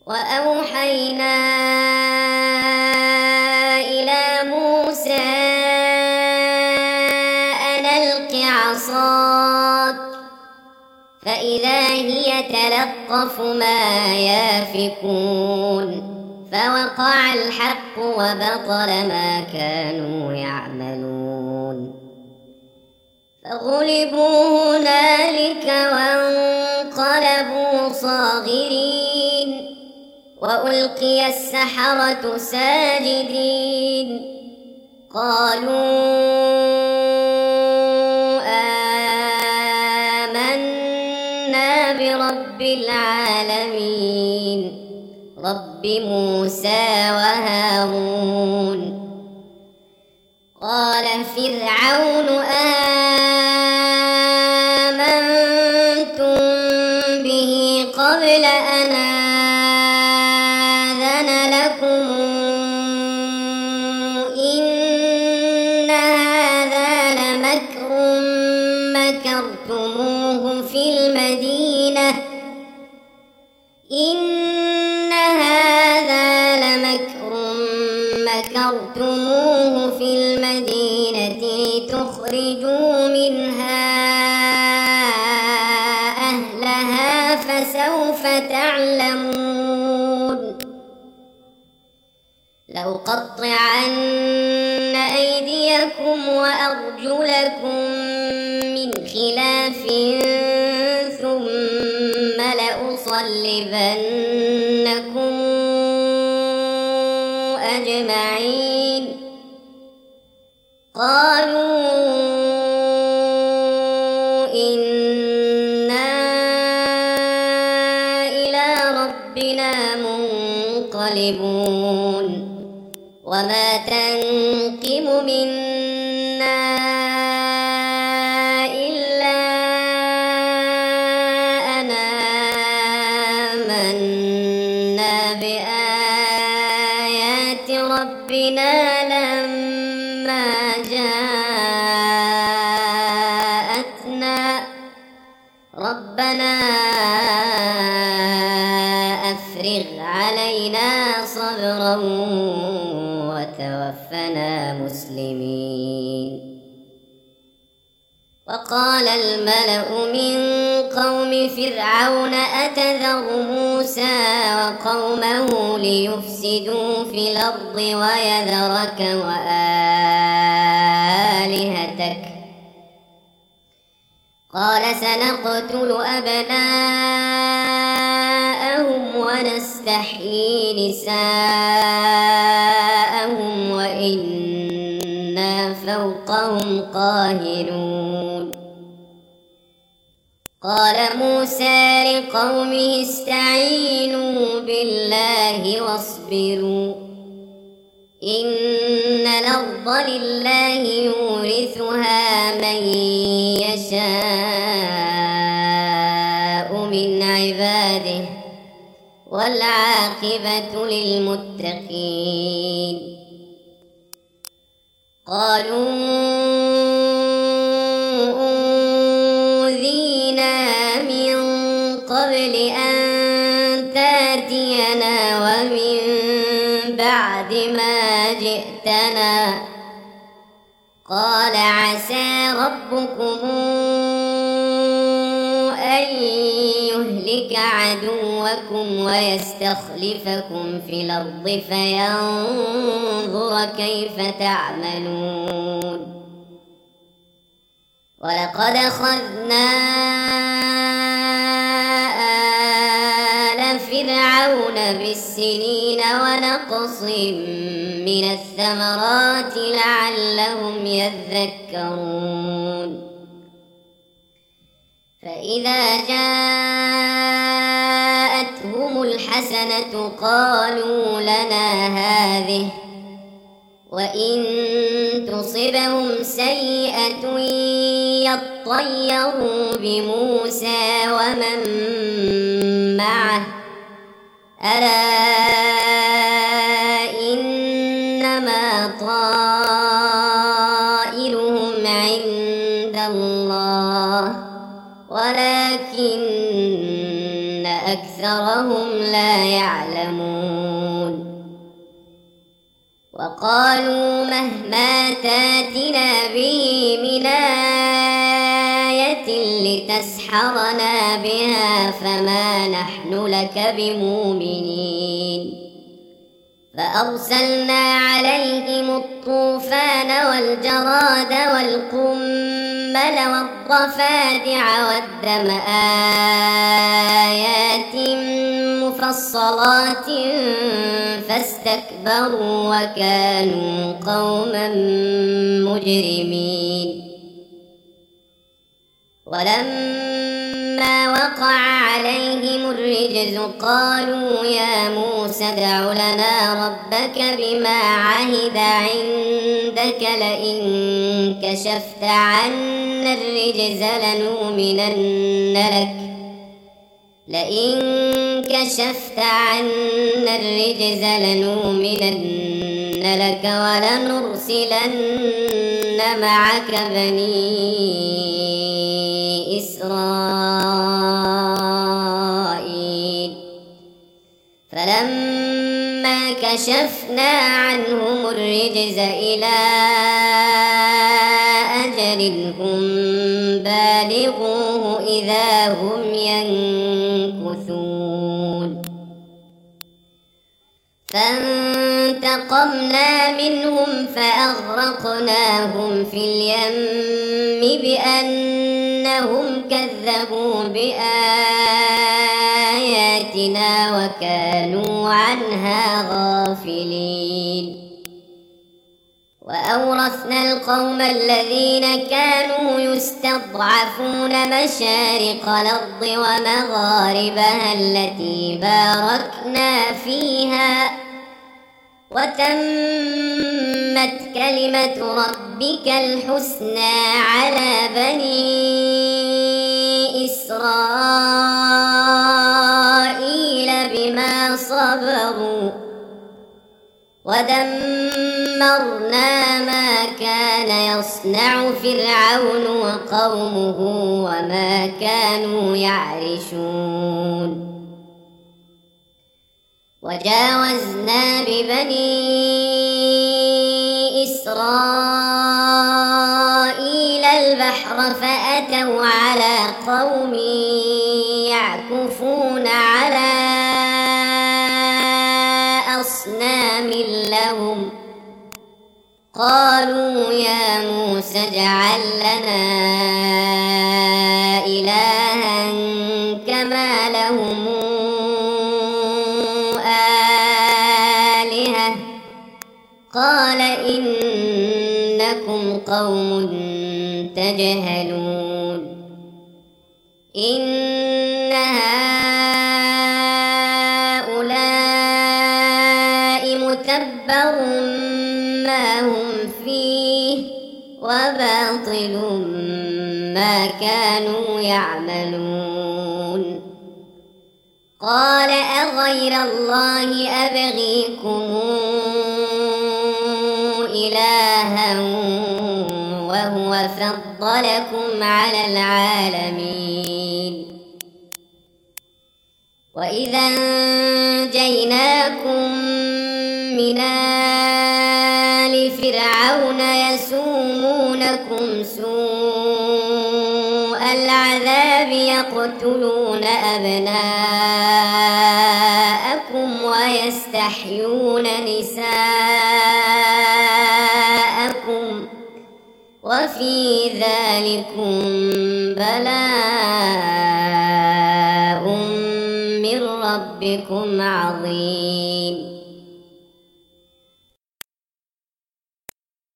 وأوحينا إلى موسى أن ألق عصاك فإذا هي تلقف ما يافكون فوقع الحق وبطل ما كانوا يعملون فغلبوا هنالك وانقلبوا صاغرين وألقي السحرة ساجدين قالوا آمنا برب العالمين رب موسى وهارون قال فرعون آمنتم به قبل أن آذن لكم إن هذا لمكر مكرتموه في المدينة لتخرجوا منها أهلها فسوف تعلمون لأقطعن أيديكم وأرجلكم من خلاف ثم لأصلبنكم أجمعين قالوا إنا إلى ربنا منقلبون وما تنقم منا إلا أن آمنا بآيات ربنا لما جاءتنا ربنا أفرغ علينا صبرا وتوفنا مسلمين وقال الملأ من قوم فرعون أتذر موسى وقومه ليفسدوا في الأرض ويذرك وآلهتك قال سنقتل أبناءهم ونستحيي نساءهم وإنا فوقهم قاهرون قال موسى لقومه استعينوا بالله واصبروا إن الأرض لله يورثها من يشاء من عباده والعاقبة للمتقين قالوا أوذينا من قبل أن تأتينا ومن بعد ما جئتنا قال عسى ربكم أن يهلك عدوكم ويستخلفكم في الأرض فينظر كيف تعملون ولقد أخذنا آل فرعون بالسنين ونقص من الثمرات لعلهم يذكرون فإذا جاءتهم الحسنة قالوا لنا هذه وإن تصبهم سيئة يطيروا بموسى ومن معه ألا إنما طائرهم عند الله ولكن أكثر وهم لا يعلمون وقالوا مهما تاتنا به من آية لتسحرنا بها فما نحن لك بمؤمنين فأرسلنا عليهم الطوفان والجراد والقمل والضفادع والدم آيات مفصلات فاستكبروا وكانوا قوما مجرمين ولما وقع عليهم الرجز قالوا يا موسى ادع لنا ربك بما عهد عندك لئن كشفت عنا الرجز لنؤمنن لك ولنرسلن معك بني إسرائيل فلما كشفنا عنهم الرجز إلى أجل هم بالغوه إذا هم ينكثون فانتقمنا منهم فأغرقناهم في اليم بأنهم كذبوا بآياتنا وكانوا عنها غافلين وأورثنا القوم الذين كانوا يستضعفون مشارق الأرض ومغاربها التي باركنا فيها وتمت كلمة ربك الحسنى على بني إسرائيل بما صبروا ودمرنا ما كان يصنع فرعون وقومه وما كانوا يعرشون وجاوزنا ببني إسرائيل البحر فأتوا على قوم يعكفون على أصنام لهم قالوا يا موسى اجعل لنا إلها كما لهم آلهة قال إنكم قوم تجهلون إن هؤلاء متبر ما هم فيه وباطل ما كانوا يعملون قال أغير الله أبغيكم إلها وهو فضلكم على العالمين وإذا أنجيناكم من آل فرعون يسومونكم سوء العذاب يقتلون أبناءكم ويستحيون نساءكم وفي ذلكم بلاء من ربكم عظيم